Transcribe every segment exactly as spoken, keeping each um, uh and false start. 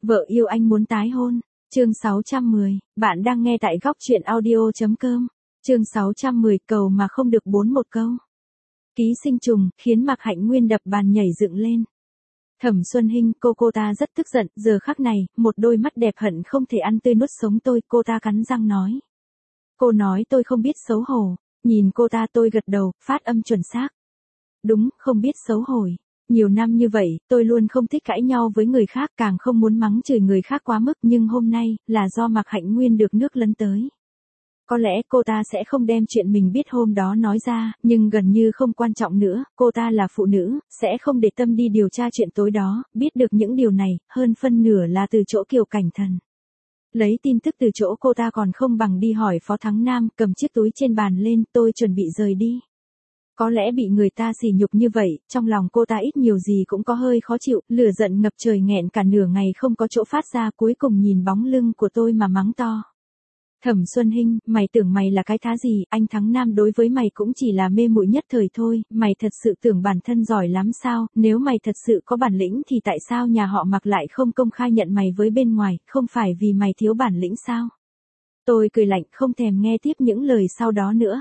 Vợ yêu anh muốn tái hôn. Chương sáu trăm mười, bạn đang nghe tại góc truyện audio.com. Chương sáu trăm mười, cầu mà không được bốn một câu. Ký sinh trùng, khiến Mạc Hạnh Nguyên đập bàn nhảy dựng lên. Thẩm Xuân Hinh, cô cô ta rất tức giận, giờ khắc này, một đôi mắt đẹp hận không thể ăn tươi nuốt sống tôi, cô ta cắn răng nói. Cô nói tôi không biết xấu hổ, nhìn cô ta tôi gật đầu, phát âm chuẩn xác. Đúng, không biết xấu hổ. Nhiều năm như vậy, tôi luôn không thích cãi nhau với người khác, càng không muốn mắng chửi người khác quá mức, nhưng hôm nay, là do Mạc Hạnh Nguyên được nước lấn tới. Có lẽ cô ta sẽ không đem chuyện mình biết hôm đó nói ra, nhưng gần như không quan trọng nữa, cô ta là phụ nữ, sẽ không để tâm đi điều tra chuyện tối đó, biết được những điều này, hơn phân nửa là từ chỗ Kiều Cảnh Thần. Lấy tin tức từ chỗ cô ta còn không bằng đi hỏi Phó Thắng Nam, cầm chiếc túi trên bàn lên, tôi chuẩn bị rời đi. Có lẽ bị người ta sỉ nhục như vậy, trong lòng cô ta ít nhiều gì cũng có hơi khó chịu, lửa giận ngập trời nghẹn cả nửa ngày không có chỗ phát ra, cuối cùng nhìn bóng lưng của tôi mà mắng to. Thẩm Xuân Hinh, mày tưởng mày là cái thá gì, anh Thắng Nam đối với mày cũng chỉ là mê muội nhất thời thôi, mày thật sự tưởng bản thân giỏi lắm sao, nếu mày thật sự có bản lĩnh thì tại sao nhà họ Mạc lại không công khai nhận mày với bên ngoài, không phải vì mày thiếu bản lĩnh sao? Tôi cười lạnh, không thèm nghe tiếp những lời sau đó nữa.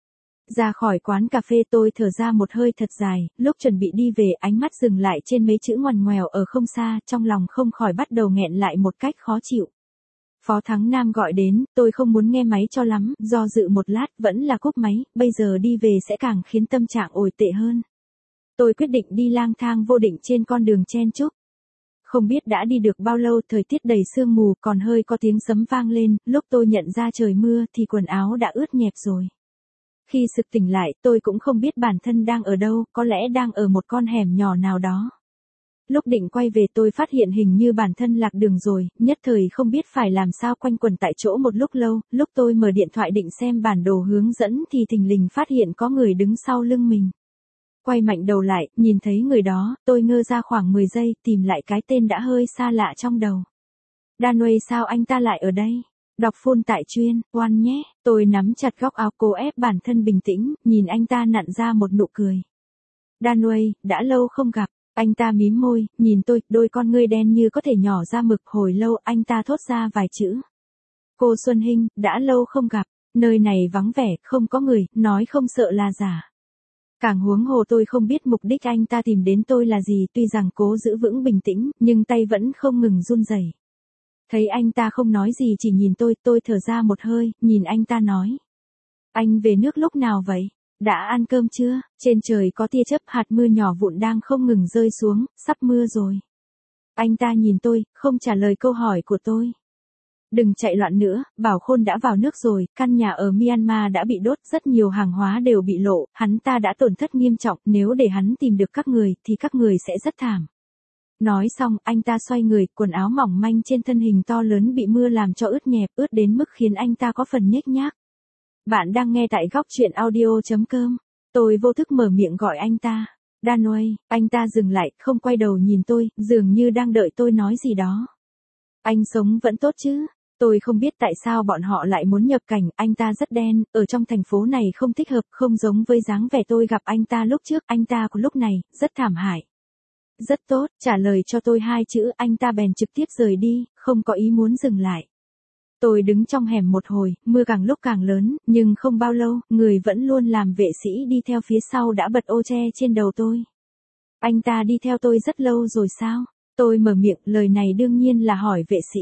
Ra khỏi quán cà phê tôi thở ra một hơi thật dài, lúc chuẩn bị đi về ánh mắt dừng lại trên mấy chữ ngoằn ngoèo ở không xa, trong lòng không khỏi bắt đầu nghẹn lại một cách khó chịu. Phó Thắng Nam gọi đến, tôi không muốn nghe máy cho lắm, do dự một lát vẫn là cúp máy, bây giờ đi về sẽ càng khiến tâm trạng tồi tệ hơn. Tôi quyết định đi lang thang vô định trên con đường chen chúc. Không biết đã đi được bao lâu, thời tiết đầy sương mù, còn hơi có tiếng sấm vang lên, lúc tôi nhận ra trời mưa thì quần áo đã ướt nhẹp rồi. Khi sực tỉnh lại, tôi cũng không biết bản thân đang ở đâu, có lẽ đang ở một con hẻm nhỏ nào đó. Lúc định quay về tôi phát hiện hình như bản thân lạc đường rồi, nhất thời không biết phải làm sao, quanh quẩn tại chỗ một lúc lâu, lúc tôi mở điện thoại định xem bản đồ hướng dẫn thì thình lình phát hiện có người đứng sau lưng mình. Quay mạnh đầu lại, nhìn thấy người đó, tôi ngơ ra khoảng mười giây, tìm lại cái tên đã hơi xa lạ trong đầu. Danway, sao anh ta lại ở đây? Đọc full tại chuyên, oan nhé, tôi nắm chặt góc áo cố ép bản thân bình tĩnh, nhìn anh ta nặn ra một nụ cười. Danway, đã lâu không gặp, anh ta mím môi, nhìn tôi, đôi con ngươi đen như có thể nhỏ ra mực, hồi lâu anh ta thốt ra vài chữ. Cô Xuân Hinh, đã lâu không gặp, nơi này vắng vẻ, không có người, nói không sợ là giả. Càng huống hồ tôi không biết mục đích anh ta tìm đến tôi là gì, tuy rằng cố giữ vững bình tĩnh, nhưng tay vẫn không ngừng run rẩy. Thấy anh ta không nói gì chỉ nhìn tôi, tôi thở ra một hơi, nhìn anh ta nói. Anh về nước lúc nào vậy? Đã ăn cơm chưa? Trên trời có tia chớp, hạt mưa nhỏ vụn đang không ngừng rơi xuống, sắp mưa rồi. Anh ta nhìn tôi, không trả lời câu hỏi của tôi. Đừng chạy loạn nữa, Bảo Khôn đã vào nước rồi, căn nhà ở Myanmar đã bị đốt, rất nhiều hàng hóa đều bị lộ, hắn ta đã tổn thất nghiêm trọng, nếu để hắn tìm được các người, thì các người sẽ rất thảm. Nói xong, anh ta xoay người, quần áo mỏng manh trên thân hình to lớn bị mưa làm cho ướt nhẹp, ướt đến mức khiến anh ta có phần nhếch nhác. Bạn đang nghe tại góc truyện audio.com. Tôi vô thức mở miệng gọi anh ta. Danway, anh ta dừng lại, không quay đầu nhìn tôi, dường như đang đợi tôi nói gì đó. Anh sống vẫn tốt chứ? Tôi không biết tại sao bọn họ lại muốn nhập cảnh, anh ta rất đen, ở trong thành phố này không thích hợp, không giống với dáng vẻ tôi gặp anh ta lúc trước, anh ta của lúc này, rất thảm hại. Rất tốt, trả lời cho tôi hai chữ, anh ta bèn trực tiếp rời đi, không có ý muốn dừng lại. Tôi đứng trong hẻm một hồi, mưa càng lúc càng lớn, nhưng không bao lâu, người vẫn luôn làm vệ sĩ đi theo phía sau đã bật ô che trên đầu tôi. Anh ta đi theo tôi rất lâu rồi sao? Tôi mở miệng, lời này đương nhiên là hỏi vệ sĩ.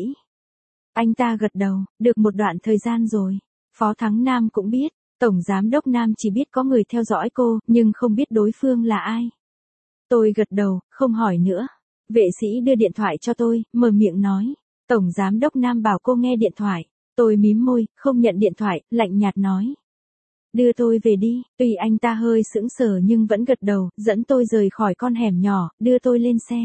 Anh ta gật đầu, được một đoạn thời gian rồi. Phó Thắng Nam cũng biết, Tổng Giám đốc Nam chỉ biết có người theo dõi cô, nhưng không biết đối phương là ai. Tôi gật đầu, không hỏi nữa. Vệ sĩ đưa điện thoại cho tôi, mở miệng nói. Tổng Giám đốc Nam bảo cô nghe điện thoại. Tôi mím môi, không nhận điện thoại, lạnh nhạt nói. Đưa tôi về đi, tuy anh ta hơi sững sờ nhưng vẫn gật đầu, dẫn tôi rời khỏi con hẻm nhỏ, đưa tôi lên xe.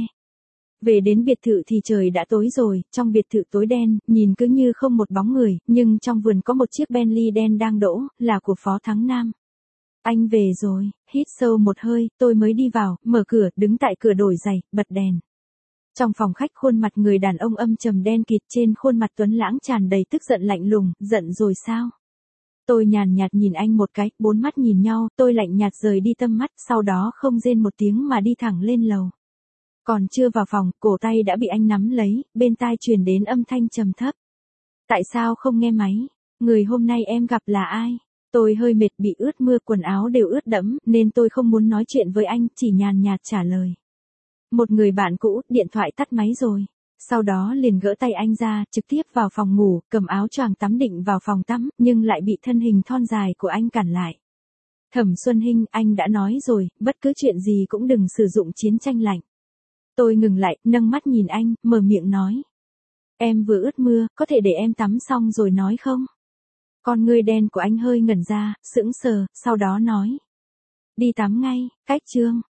Về đến biệt thự thì trời đã tối rồi, trong biệt thự tối đen, nhìn cứ như không một bóng người, nhưng trong vườn có một chiếc Bentley đen đang đỗ, là của Phó Thắng Nam. Anh về rồi, hít sâu một hơi, tôi mới đi vào, mở cửa, đứng tại cửa đổi giày, bật đèn. Trong phòng khách khuôn mặt người đàn ông âm trầm đen kịt, trên khuôn mặt tuấn lãng tràn đầy tức giận lạnh lùng, giận rồi sao? Tôi nhàn nhạt nhìn anh một cái, bốn mắt nhìn nhau, tôi lạnh nhạt rời đi tầm mắt, sau đó không rên một tiếng mà đi thẳng lên lầu. Còn chưa vào phòng, cổ tay đã bị anh nắm lấy, bên tai truyền đến âm thanh trầm thấp. Tại sao không nghe máy? Người hôm nay em gặp là ai? Tôi hơi mệt, bị ướt mưa, quần áo đều ướt đẫm, nên tôi không muốn nói chuyện với anh, chỉ nhàn nhạt trả lời. Một người bạn cũ, điện thoại tắt máy rồi. Sau đó liền gỡ tay anh ra, trực tiếp vào phòng ngủ, cầm áo choàng tắm định vào phòng tắm, nhưng lại bị thân hình thon dài của anh cản lại. Thẩm Xuân Hinh, anh đã nói rồi, bất cứ chuyện gì cũng đừng sử dụng chiến tranh lạnh. Tôi ngừng lại, nâng mắt nhìn anh, mở miệng nói. Em vừa ướt mưa, có thể để em tắm xong rồi nói không? Con ngươi đen của anh hơi ngẩn ra, sững sờ, sau đó nói. Đi tắm ngay, cách chương.